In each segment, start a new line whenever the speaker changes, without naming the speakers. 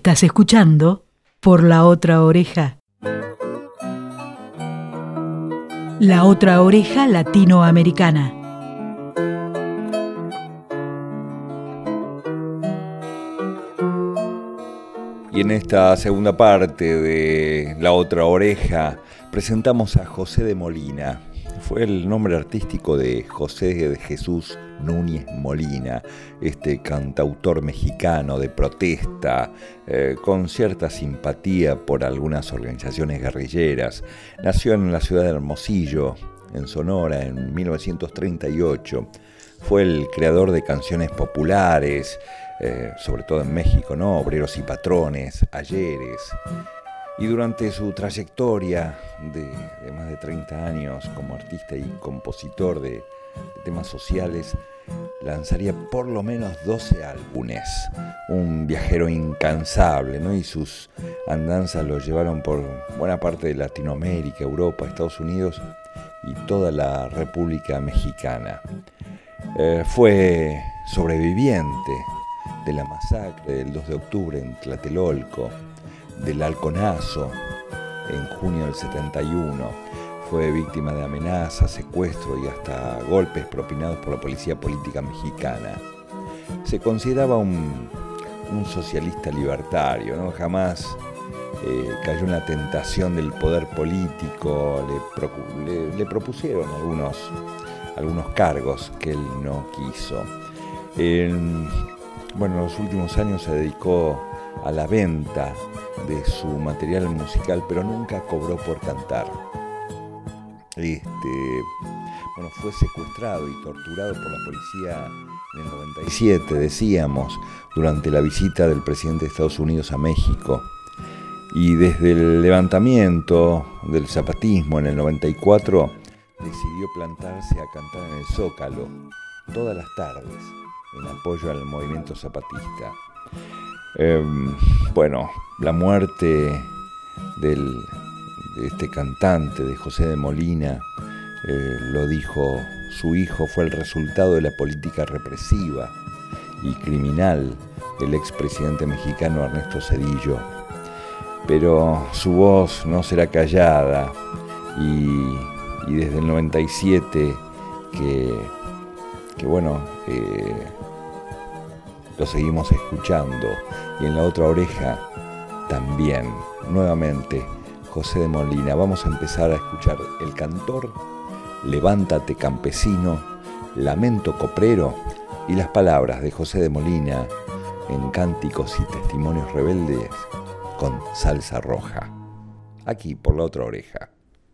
Estás escuchando Por la Otra Oreja. La Otra Oreja Latinoamericana.
Y en esta segunda parte de La Otra Oreja presentamos a José de Molina. Fue el nombre artístico de José de Jesús Núñez Molina, este cantautor mexicano de protesta, con cierta simpatía por algunas organizaciones guerrilleras. Nació en la ciudad de Hermosillo, en Sonora, en 1938. Fue el creador de canciones populares, sobre todo en México, ¿no? Obreros y Patrones, Ayeres. Y durante su trayectoria de más de 30 años como artista y compositor de temas sociales, lanzaría por lo menos 12 álbumes. Un viajero incansable, ¿no? Y sus andanzas lo llevaron por buena parte de Latinoamérica, Europa, Estados Unidos y toda la República Mexicana. Fue sobreviviente de la masacre del 2 de octubre en Tlatelolco, del Halconazo en junio del 71. Fue víctima de amenazas, secuestro y hasta golpes propinados por la policía política mexicana. Se consideraba un socialista libertario, ¿no? Jamás cayó en la tentación del poder político. Le propusieron algunos cargos que él no quiso. En los últimos años se dedicó a la venta de su material musical, pero nunca cobró por cantar. Fue secuestrado y torturado por la policía en el 97, decíamos, durante la visita del presidente de Estados Unidos a México. Y desde el levantamiento del zapatismo en el 94, decidió plantarse a cantar en el Zócalo todas las tardes en apoyo al movimiento zapatista. La muerte de este cantante, de José de Molina, lo dijo su hijo, fue el resultado de la política represiva y criminal del expresidente mexicano Ernesto Zedillo. Pero su voz no será callada y desde el 97 lo seguimos escuchando, y en La Otra Oreja también, nuevamente, José de Molina. Vamos a empezar a escuchar El Cantor, Levántate Campesino, Lamento Coprero y las palabras de José de Molina en Cánticos y Testimonios Rebeldes con Salsa Roja, aquí por La Otra Oreja.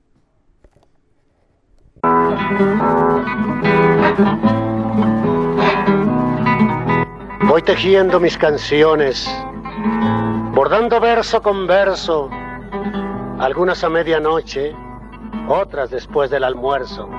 Voy tejiendo mis canciones, bordando verso con verso, algunas a medianoche, otras después del almuerzo.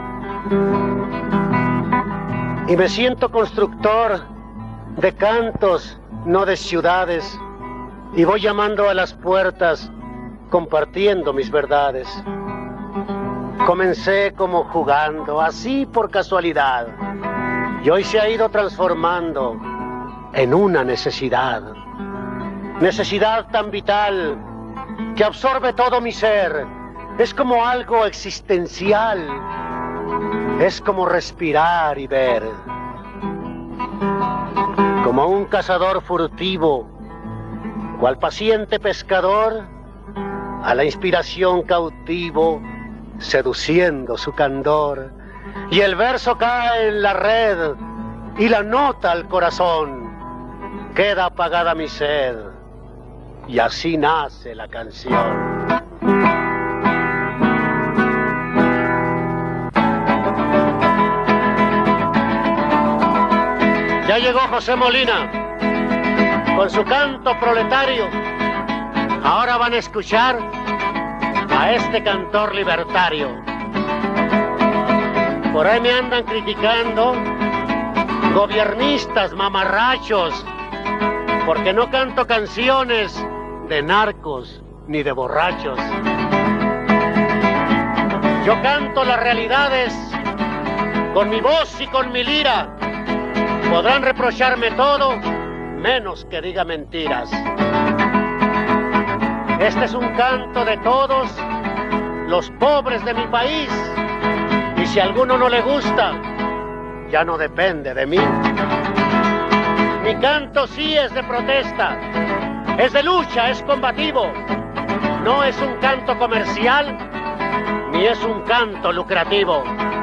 Y me siento constructor de cantos, no de ciudades, y voy llamando a las puertas, compartiendo mis verdades. Comencé como jugando, así por casualidad, y hoy se ha ido transformando en una necesidad tan vital que absorbe todo mi ser. Es como algo existencial, es como respirar y ver, como un cazador furtivo, cual paciente pescador, a la inspiración cautivo, seduciendo su candor, y el verso cae en la red y la nota al corazón. Queda apagada mi sed y así nace la canción. Ya llegó José Molina con su canto proletario. Ahora van a escuchar a este cantor libertario. Por ahí me andan criticando gobiernistas mamarrachos, porque no canto canciones de narcos ni de borrachos. Yo canto las realidades con mi voz y con mi lira. Podrán reprocharme todo, menos que diga mentiras. Este es un canto de todos los pobres de mi país. Y si a alguno no le gusta, ya no depende de mí. Mi canto sí es de protesta, es de lucha, es combativo. No es un canto comercial, ni es un canto lucrativo.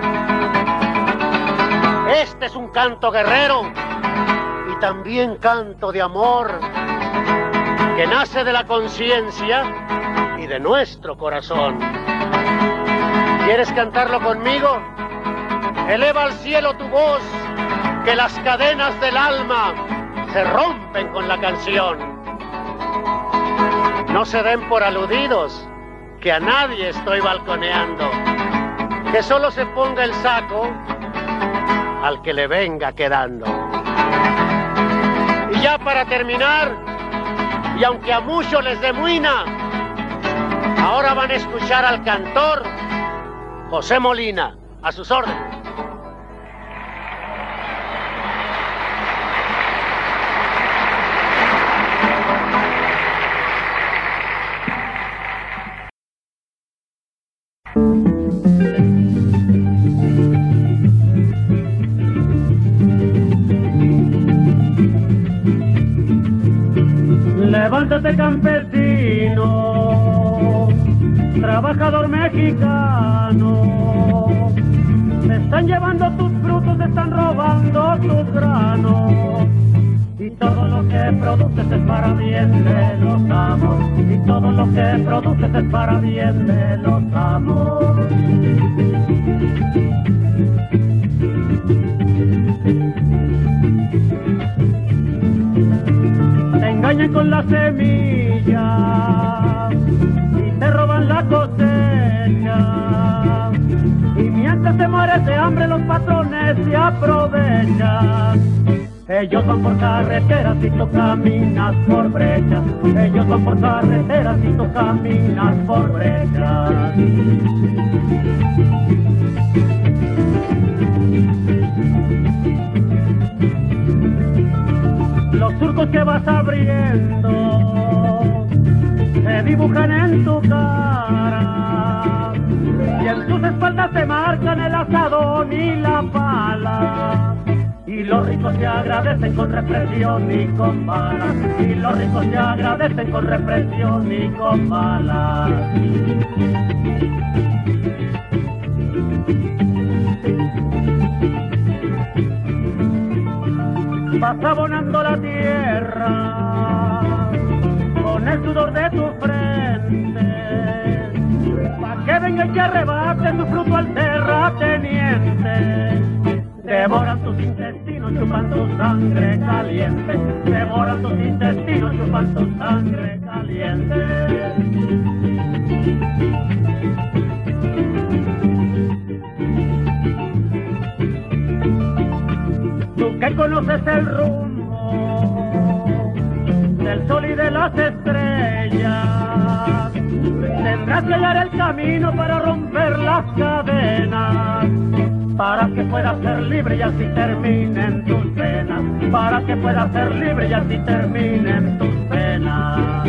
Este es un canto guerrero y también canto de amor, que nace de la conciencia y de nuestro corazón. ¿Quieres cantarlo conmigo? Eleva al cielo tu voz, que las cadenas del alma se rompen con la canción. No se den por aludidos, que a nadie estoy balconeando. Que solo se ponga el saco al que le venga quedando. Y ya para terminar, y aunque a muchos les demuina, ahora van a escuchar al cantor José Molina, a sus órdenes.
Levántate, campesino, trabajador mexicano. Se están llevando tus frutos, se están robando tus granos. Y todo lo que produces es para bien de los amos. Y todo lo que produces es para bien de los amos. Te engañan con la semilla y te roban la cosecha. Y mientras te mueres de hambre, los patrones se aprovechan. Ellos van por carreteras y tú caminas por brechas. Ellos van por carreteras y tú caminas por brechas. Los surcos que vas abriendo se dibujan en tu cara y en tus espaldas te marcan el asadón y la pala. Y los ricos te agradecen con represión y con balas. Y los ricos te agradecen con represión y con balas. Vas abonando la tierra con el sudor de tu frente, pa' que venga y que arrebate tu fruto al terrateniente. Devoran tus intestinos, chupan tu sangre caliente. Devoran tus intestinos, chupan tu sangre caliente. Tú que conoces el rumbo del sol y de las estrellas, tendrás que hallar el camino para romper las cadenas, para que puedas ser libre y así terminen tus penas, para que puedas ser libre y así terminen tus penas.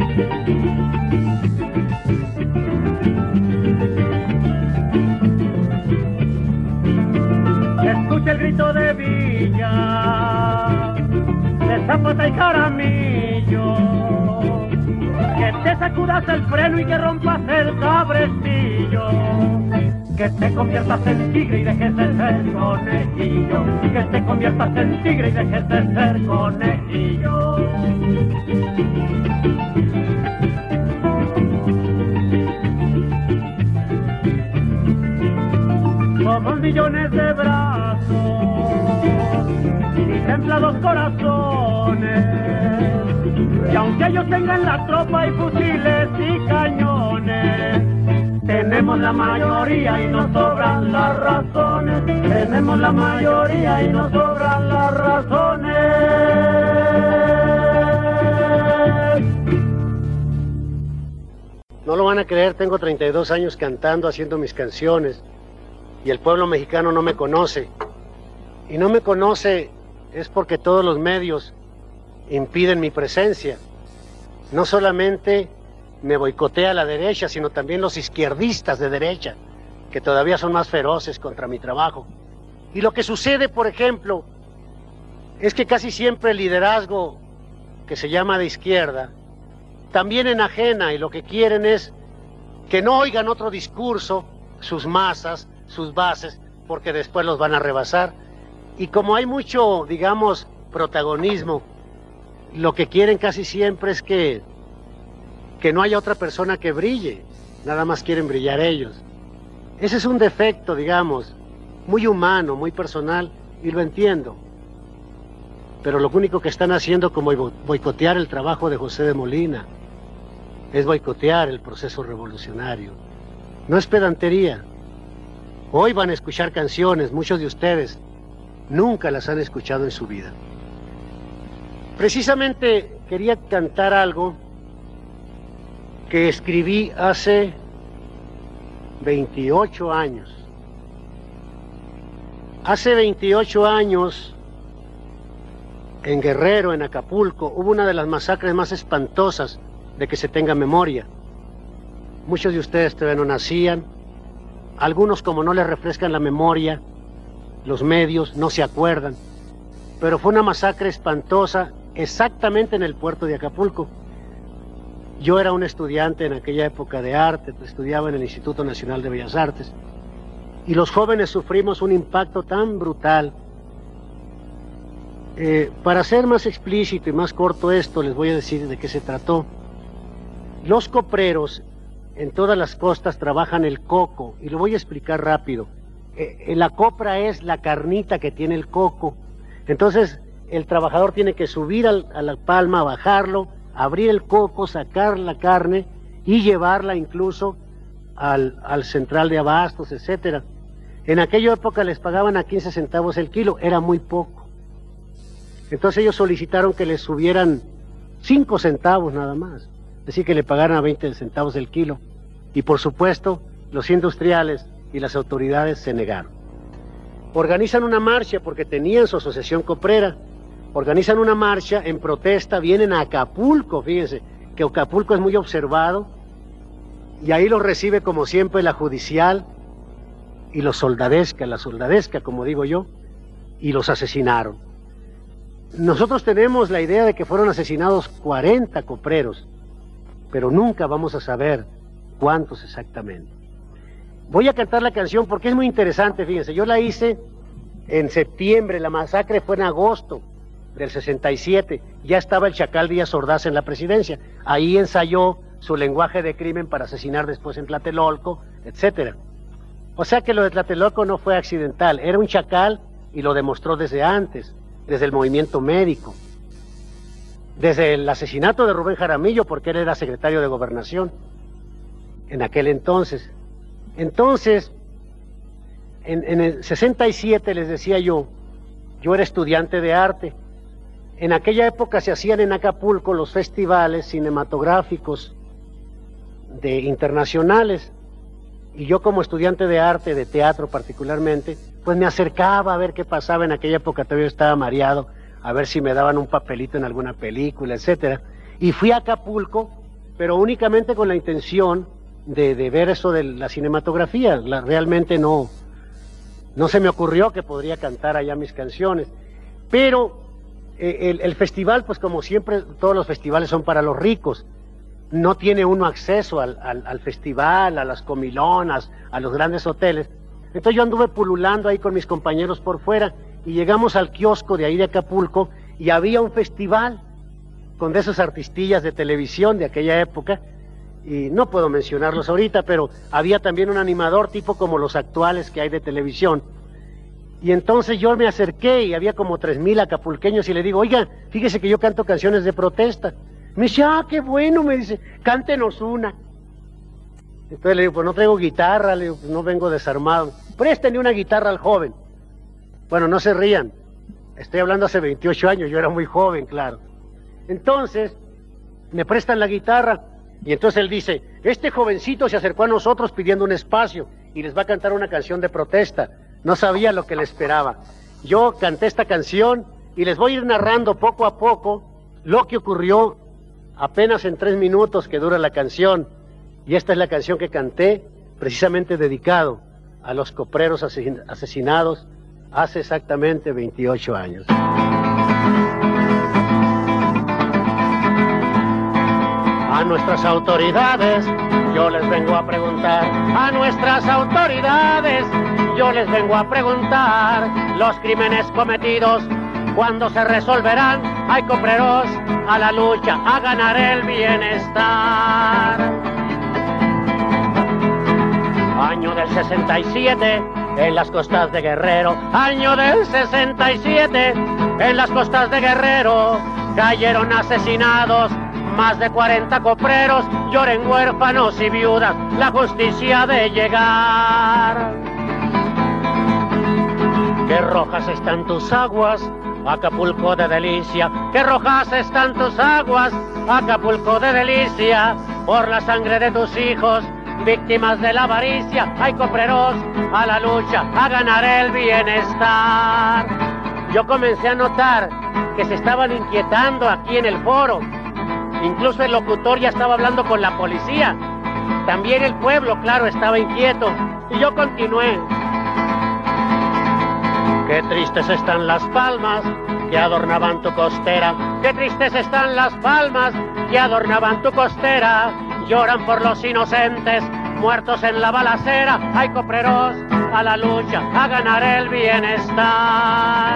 Escucha el grito de Villa, de Zapata y Jaramillo, que te sacudas el freno y que rompas el cabrestillo, que te conviertas en tigre y dejes de ser conejillo, que te conviertas en tigre y dejes de ser conejillo. Somos millones de brazos y templados corazones, y aunque ellos tengan la tropa y fusiles y cañones, tenemos la mayoría y nos sobran las razones. Tenemos la mayoría y nos sobran las razones.
No lo van a creer, tengo 32 años cantando, haciendo mis canciones. Y el pueblo mexicano no me conoce. Y no me conoce es porque todos los medios impiden mi presencia. No solamente me boicotea la derecha, sino también los izquierdistas de derecha, que todavía son más feroces contra mi trabajo. Y lo que sucede, por ejemplo, es que casi siempre el liderazgo que se llama de izquierda también enajena, y lo que quieren es que no oigan otro discurso sus masas, sus bases, porque después los van a rebasar. Y como hay mucho, digamos, protagonismo, lo que quieren casi siempre es que no haya otra persona que brille, nada más quieren brillar ellos. Ese es un defecto, digamos, muy humano, muy personal, y lo entiendo. Pero lo único que están haciendo como boicotear el trabajo de José de Molina es boicotear el proceso revolucionario. No es pedantería. Hoy van a escuchar canciones, muchos de ustedes nunca las han escuchado en su vida. Precisamente quería cantar algo que escribí hace 28 años. Hace 28 años, en Guerrero, en Acapulco, hubo una de las masacres más espantosas de que se tenga memoria. Muchos de ustedes todavía no nacían, algunos, como no les refrescan la memoria, los medios no se acuerdan, pero fue una masacre espantosa exactamente en el puerto de Acapulco. Yo era un estudiante en aquella época de arte, estudiaba en el Instituto Nacional de Bellas Artes, y los jóvenes sufrimos un impacto tan brutal. Para ser más explícito y más corto esto, les voy a decir de qué se trató. Los copreros en todas las costas trabajan el coco, y lo voy a explicar rápido. La copra es la carnita que tiene el coco. Entonces el trabajador tiene que subir a la palma, bajarlo, abrir el coco, sacar la carne y llevarla incluso al central de abastos, etcétera. En aquella época les pagaban a 15 centavos el kilo, era muy poco. Entonces ellos solicitaron que les subieran 5 centavos nada más, es decir, que le pagaran a 20 centavos el kilo. Y por supuesto, los industriales y las autoridades se negaron. Organizan una marcha porque tenían su asociación coprera. Organizan una marcha en protesta, vienen a Acapulco, fíjense, que Acapulco es muy observado, y ahí los recibe como siempre la judicial y los soldadesca, la soldadesca, como digo yo, y los asesinaron. Nosotros tenemos la idea de que fueron asesinados 40 copreros, pero nunca vamos a saber cuántos exactamente. Voy a cantar la canción porque es muy interesante, fíjense, yo la hice en septiembre, la masacre fue en agosto del 67, ya estaba el Chacal Díaz Ordaz en la presidencia, ahí ensayó su lenguaje de crimen para asesinar después en Tlatelolco, etcétera. O sea que lo de Tlatelolco no fue accidental, era un chacal y lo demostró desde antes, desde el movimiento médico, desde el asesinato de Rubén Jaramillo, porque él era secretario de Gobernación en aquel entonces. Entonces, en el 67, les decía yo era estudiante de arte. En aquella época se hacían en Acapulco los festivales cinematográficos internacionales, y yo como estudiante de arte, de teatro particularmente, pues me acercaba a ver qué pasaba. En aquella época todavía estaba mareado, a ver si me daban un papelito en alguna película, etcétera. Y fui a Acapulco, pero únicamente con la intención de ver eso de la cinematografía. Realmente no se me ocurrió que podría cantar allá mis canciones. Pero el festival, pues como siempre, todos los festivales son para los ricos. No tiene uno acceso al festival, a las comilonas, a los grandes hoteles. Entonces yo anduve pululando ahí con mis compañeros por fuera, y llegamos al kiosco de ahí de Acapulco, y había un festival con de esos artistillas de televisión de aquella época, y no puedo mencionarlos ahorita, pero había también un animador tipo como los actuales que hay de televisión. Y entonces yo me acerqué y había como 3,000 acapulqueños, y le digo, oiga, fíjese que yo canto canciones de protesta. Me dice, qué bueno, me dice, cántenos una. Entonces le digo, pues no traigo guitarra, le digo, pues no vengo desarmado. Préstenle una guitarra al joven. Bueno, no se rían, estoy hablando hace 28 años, yo era muy joven, claro. Entonces, me prestan la guitarra, y entonces él dice, este jovencito se acercó a nosotros pidiendo un espacio, y les va a cantar una canción de protesta. No sabía lo que le esperaba. Yo canté esta canción, y les voy a ir narrando poco a poco lo que ocurrió apenas en 3 minutos que dura la canción. Y esta es la canción que canté, precisamente dedicado a los copreros asesinados hace exactamente 28 años. A nuestras autoridades yo les vengo a preguntar, a nuestras autoridades yo les vengo a preguntar, los crímenes cometidos, ¿cuándo se resolverán? Hay copreros a la lucha, a ganar el bienestar. Año del 67, en las costas de Guerrero, año del 67, en las costas de Guerrero, cayeron asesinados más de 40 copreros, lloren huérfanos y viudas, la justicia de llegar. Qué rojas están tus aguas, Acapulco de delicia, qué rojas están tus aguas, Acapulco de delicia, por la sangre de tus hijos, víctimas de la avaricia, hay copreros a la lucha, a ganar el bienestar. Yo comencé a notar que se estaban inquietando aquí en el foro. Incluso el locutor ya estaba hablando con la policía. También el pueblo, claro, estaba inquieto. Y yo continué. Qué tristes están las palmas que adornaban tu costera. Qué tristes están las palmas que adornaban tu costera. Lloran por los inocentes muertos en la balacera. Hay copreros a la lucha, a ganar el bienestar.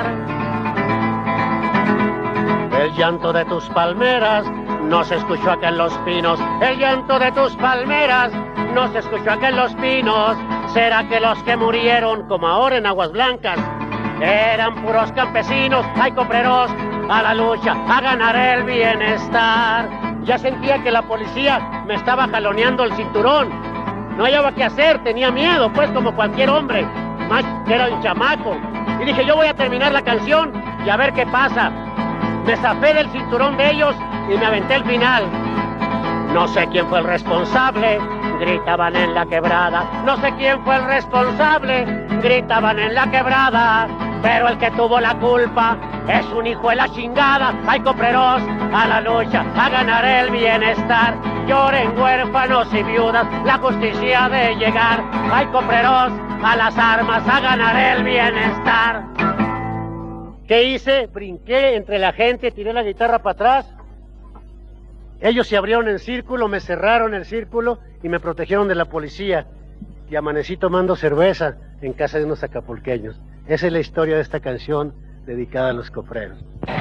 El llanto de tus palmeras no se escuchó acá en Los Pinos, el llanto de tus palmeras no se escuchó acá en Los Pinos. ¿Será que los que murieron, como ahora en Aguas Blancas, eran puros campesinos? Hay copreros a la lucha, a ganar el bienestar. Ya sentía que la policía me estaba jaloneando el cinturón. No hallaba qué hacer, tenía miedo, pues como cualquier hombre, más que era un chamaco. Y dije, yo voy a terminar la canción y a ver qué pasa. Me zafé del cinturón de ellos y me aventé el final. No sé quién fue el responsable, gritaban en la quebrada. No sé quién fue el responsable, gritaban en la quebrada. Pero el que tuvo la culpa es un hijo de la chingada. Hay copreros a la lucha, a ganar el bienestar. Lloren huérfanos y viudas, la justicia de llegar. Hay copreros a las armas, a ganar el bienestar. ¿Qué hice? Brinqué entre la gente, tiré la guitarra para atrás. Ellos se abrieron en círculo, me cerraron el círculo y me protegieron de la policía. Y amanecí tomando cerveza en casa de unos acapulqueños. Esa es la historia de esta canción dedicada a los copreros.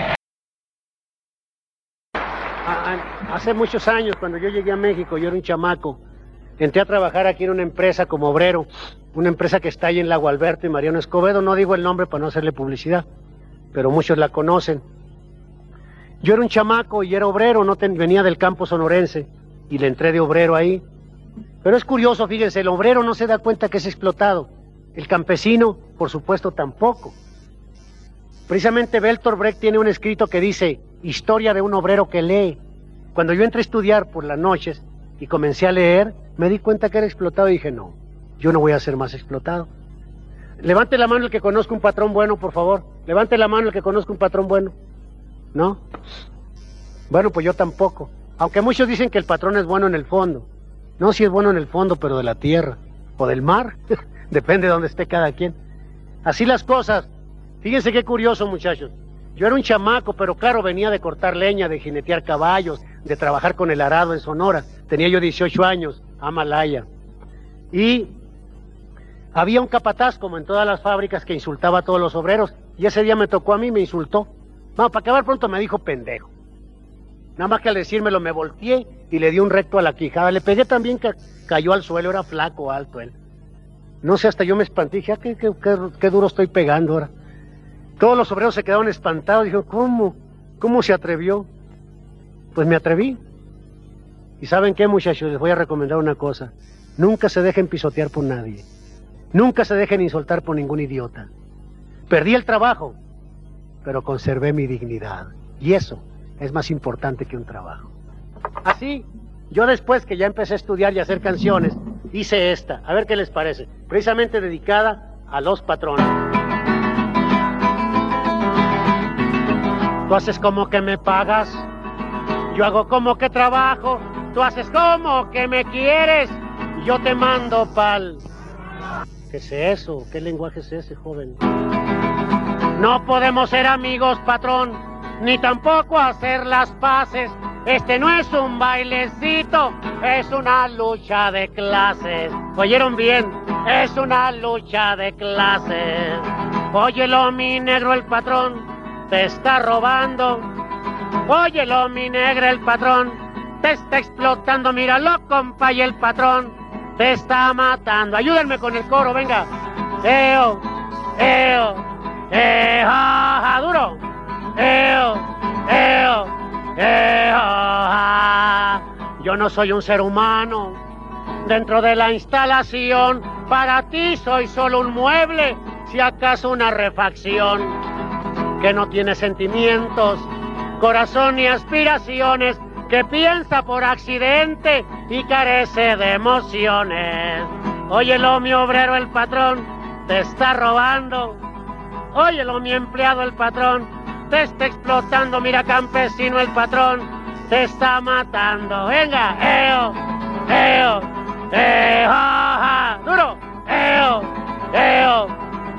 Hace muchos años, cuando yo llegué a México, yo era un chamaco. Entré a trabajar aquí en una empresa como obrero, una empresa que está ahí en Lago Alberto y Mariano Escobedo. No digo el nombre para no hacerle publicidad, pero muchos la conocen. Yo era un chamaco y era obrero, venía del campo sonorense y le entré de obrero ahí. Pero es curioso, fíjense, el obrero no se da cuenta que es explotado. El campesino, por supuesto, tampoco. Precisamente Bertolt Brecht tiene un escrito que dice, historia de un obrero que lee. Cuando yo entré a estudiar por las noches y comencé a leer, me di cuenta que era explotado y dije, no, yo no voy a ser más explotado. Levante la mano el que conozca un patrón bueno, por favor. Levante la mano el que conozca un patrón bueno. ¿No? Bueno, pues yo tampoco. Aunque muchos dicen que el patrón es bueno en el fondo. No, si es bueno en el fondo, pero de la tierra o del mar. Depende de dónde esté cada quien. Así las cosas. Fíjense qué curioso, muchachos. Yo era un chamaco, pero claro, venía de cortar leña, de jinetear caballos, de trabajar con el arado en Sonora. Tenía yo 18 años, Amalaya. Y había un capataz, como en todas las fábricas, que insultaba a todos los obreros. Y ese día me tocó a mí, me insultó. No, para acabar pronto me dijo pendejo. Nada más que al decírmelo me volteé y le di un recto a la quijada. Le pegué también que cayó al suelo, era flaco, alto él. No sé, hasta yo me espanté, dije, qué duro estoy pegando ahora. Todos los obreros se quedaron espantados, dijeron, ¿cómo se atrevió? Pues me atreví. Y ¿saben qué, muchachos? Les voy a recomendar una cosa. Nunca se dejen pisotear por nadie. Nunca se dejen insultar por ningún idiota. Perdí el trabajo, pero conservé mi dignidad. Y eso es más importante que un trabajo. Así, yo después que ya empecé a estudiar y a hacer canciones, hice esta. A ver qué les parece. Precisamente dedicada a los patrones. Tú haces como que me pagas, Yo hago como que trabajo, tú haces como que me quieres, yo te mando pal. ¿Qué es eso? ¿Qué lenguaje es ese, joven? No podemos ser amigos, patrón, ni tampoco hacer las paces. Este no es un bailecito, es una lucha de clases. ¿Oyeron bien? Es una lucha de clases. Óyelo, mi negro, el patrón te está robando. Óyelo, mi negra, el patrón te está explotando. Míralo, compa, y el patrón te está matando. Ayúdenme con el coro, venga. Eo, eo, ja, ja, duro. Eo, eo, ja. Yo no soy un ser humano dentro de la instalación. Para ti soy solo un mueble, si acaso una refacción, que no tiene sentimientos, corazón ni aspiraciones, que piensa por accidente y carece de emociones. Óyelo, mi obrero, el patrón te está robando. Óyelo, mi empleado, el patrón te está explotando. Mira, campesino, el patrón te está matando. Venga, eo, eo, ja, ja, duro, eo, eo,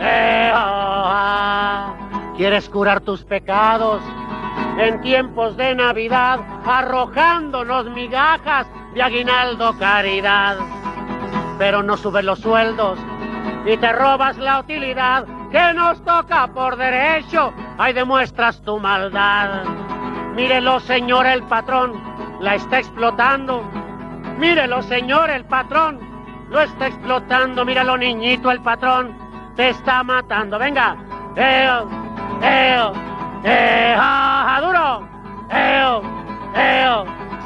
ja. ¿Quieres curar tus pecados en tiempos de Navidad, arrojándonos migajas de aguinaldo caridad? Pero no subes los sueldos y te robas la utilidad que nos toca por derecho. Ahí demuestras tu maldad. Mírelo, señor, el patrón la está explotando. Mírelo, señor, el patrón lo está explotando. Míralo, niñito, el patrón te está matando. Venga, eo, eo, ja, ja, duro, eo, eo,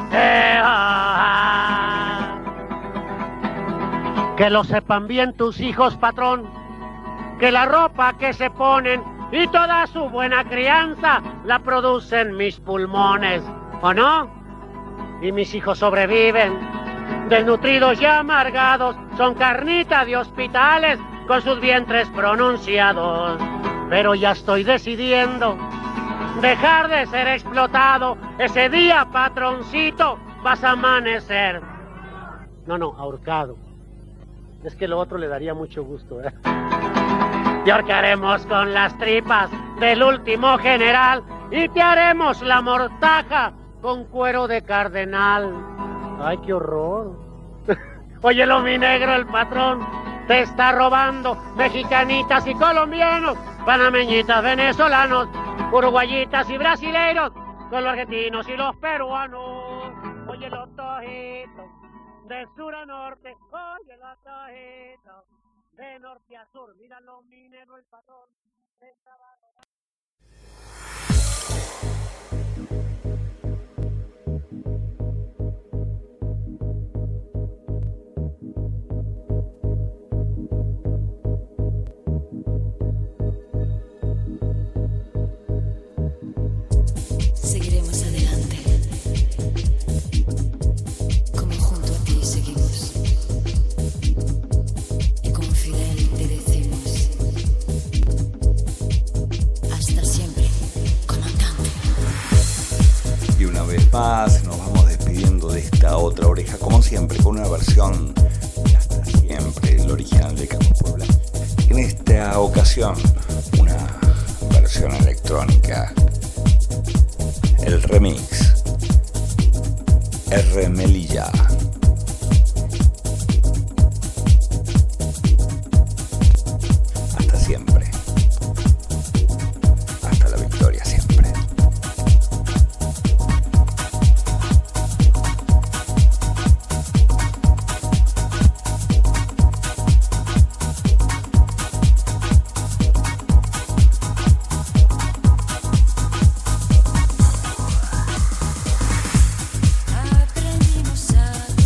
ja. Que lo sepan bien tus hijos, patrón, que la ropa que se ponen y toda su buena crianza la producen mis pulmones, ¿o no? Y mis hijos sobreviven, desnutridos y amargados, son carnita de hospitales con sus vientres pronunciados. Pero ya estoy decidiendo dejar de ser explotado. Ese día, patroncito, vas a amanecer. No, ahorcado. Es que lo otro le daría mucho gusto, ¿eh? Te ahorcaremos con las tripas del último general y te haremos la mortaja con cuero de cardenal. ¡Ay, qué horror! Óyelo, mi negro, el patrón te está robando. Mexicanitas y colombianos, panameñitas, venezolanos, uruguayitas y brasileiros, con los argentinos y los peruanos. Óyelo, tojito, de sur a norte, óyelo, tojito, de norte a sur. Míralo, mi negro, el patrón te está robando.
Seguiremos adelante, como junto a ti seguimos, y con Fidel te decimos, hasta siempre, comandante.
Y una vez más nos vamos despidiendo de esta otra oreja, como siempre, con una versión de Hasta Siempre, el original de Carlos Puebla. En esta ocasión, una versión electrónica. El remix R. Melilla. Hasta siempre. Hasta la victoria siempre.
Aprendimos a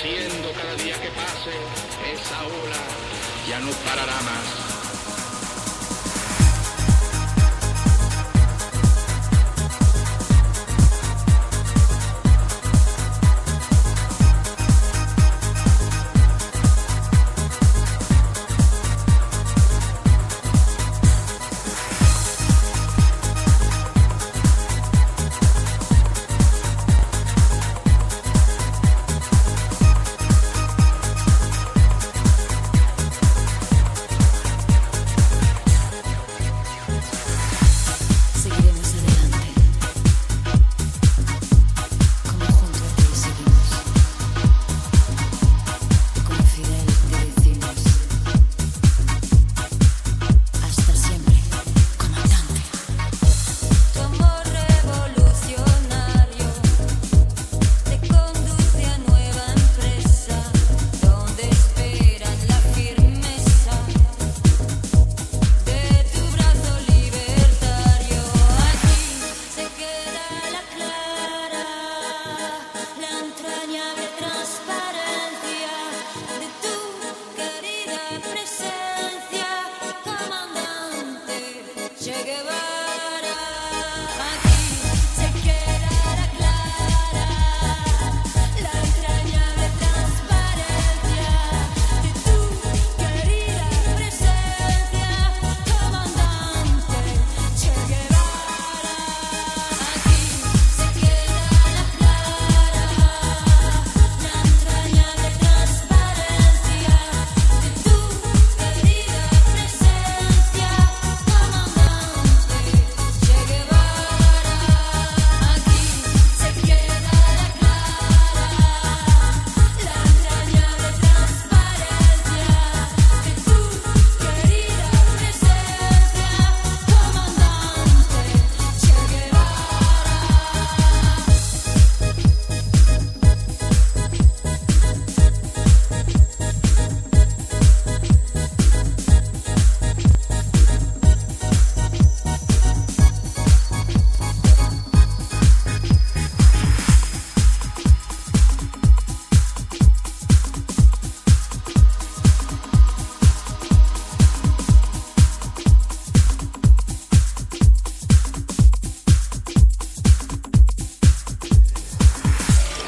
creciendo cada día que pase, esa ola ya no parará más.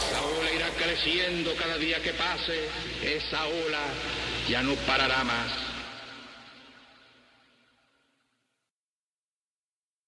Cada día que pase, esa ola ya no parará más.